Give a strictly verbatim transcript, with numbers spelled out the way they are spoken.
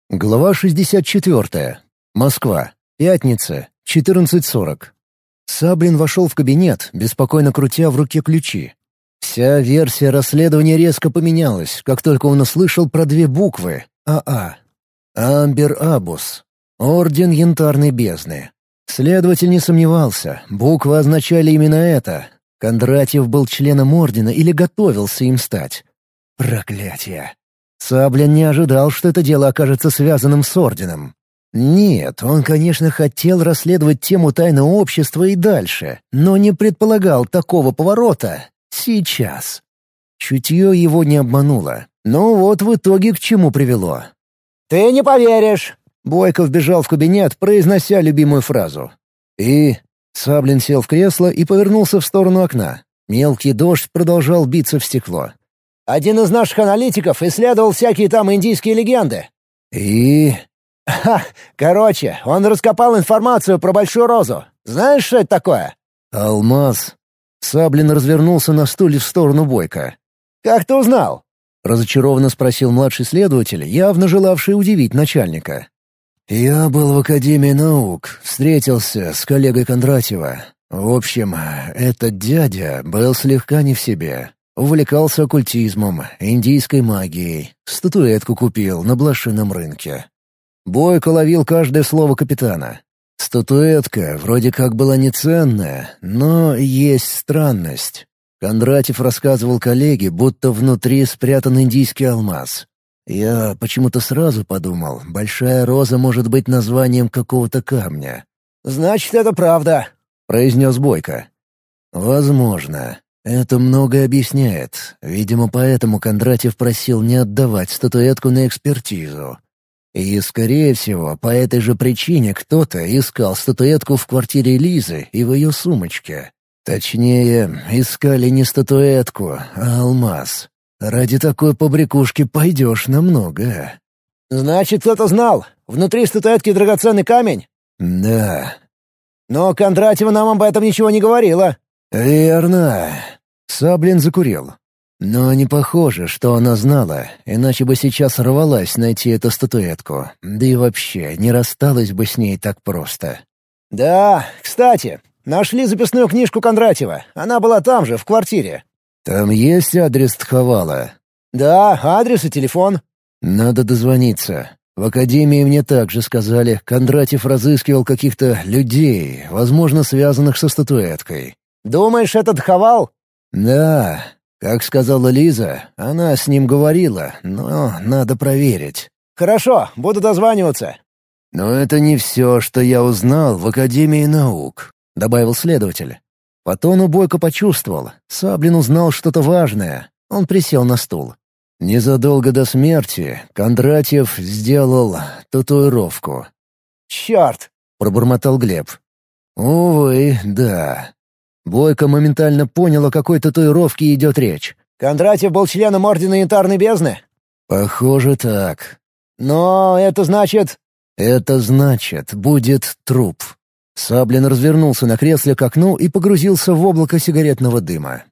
Глава шестьдесят четвёртая. Москва. Пятница. четырнадцать сорок. Саблин вошел в кабинет, беспокойно крутя в руке ключи. Вся версия расследования резко поменялась, как только он услышал про две буквы «АА». Амбер Абус. Орден Янтарной Бездны. Следователь не сомневался, буквы означали именно это. Кондратьев был членом ордена или готовился им стать. Проклятие. Саблин не ожидал, что это дело окажется связанным с орденом. Нет, он, конечно, хотел расследовать тему тайного общества и дальше, но не предполагал такого поворота сейчас. Чутье его не обмануло, но вот в итоге к чему привело. «Ты не поверишь!» Бойков бежал в кабинет, произнося любимую фразу. И... Саблин сел в кресло и повернулся в сторону окна. Мелкий дождь продолжал биться в стекло. «Один из наших аналитиков исследовал всякие там индийские легенды». «И...» «Ха! Короче, он раскопал информацию про Большую Розу. Знаешь, что это такое?» «Алмаз». Саблин развернулся на стуле в сторону Бойко. «Как ты узнал?» — разочарованно спросил младший следователь, явно желавший удивить начальника. «Я был в Академии наук, встретился с коллегой Кондратьева. В общем, этот дядя был слегка не в себе. Увлекался оккультизмом, индийской магией. Статуэтку купил на блошином рынке». Бойко ловил каждое слово капитана. Статуэтка вроде как была не ценная, но есть странность. Кондратьев рассказывал коллеге, будто внутри спрятан индийский алмаз. Я почему-то сразу подумал, Большая Роза может быть названием какого-то камня. «Значит, это правда», — произнес Бойко. «Возможно. Это многое объясняет. Видимо, поэтому Кондратьев просил не отдавать статуэтку на экспертизу. И, скорее всего, по этой же причине кто-то искал статуэтку в квартире Лизы и в ее сумочке. Точнее, искали не статуэтку, а алмаз. Ради такой побрякушки пойдешь на многое». «Значит, кто-то знал. Внутри статуэтки драгоценный камень?» «Да». «Но Кондратьева нам об этом ничего не говорила». «Верно». Саблин закурил. Но не похоже, что она знала, иначе бы сейчас рвалась найти эту статуэтку. Да и вообще, не рассталась бы с ней так просто. «Да, кстати, нашли записную книжку Кондратьева. Она была там же, в квартире». «Там есть адрес Тховала?» «Да, адрес и телефон». «Надо дозвониться. В академии мне также сказали, Кондратьев разыскивал каких-то людей, возможно, связанных со статуэткой». «Думаешь, это Тховал?» «Да. Как сказала Лиза, она с ним говорила, но надо проверить». «Хорошо, буду дозваниваться». «Но это не все, что я узнал в Академии наук», — добавил следователь. По тону Бойко почувствовал. Саблин узнал что-то важное. Он присел на стул. Незадолго до смерти Кондратьев сделал татуировку. «Черт!» — пробормотал Глеб. «Увы, да». Бойко моментально понял, о какой татуировке идет речь. «Кондратьев был членом Ордена Янтарной Бездны?» «Похоже, так». «Но это значит...» «Это значит, будет труп». Саблин развернулся на кресле к окну и погрузился в облако сигаретного дыма.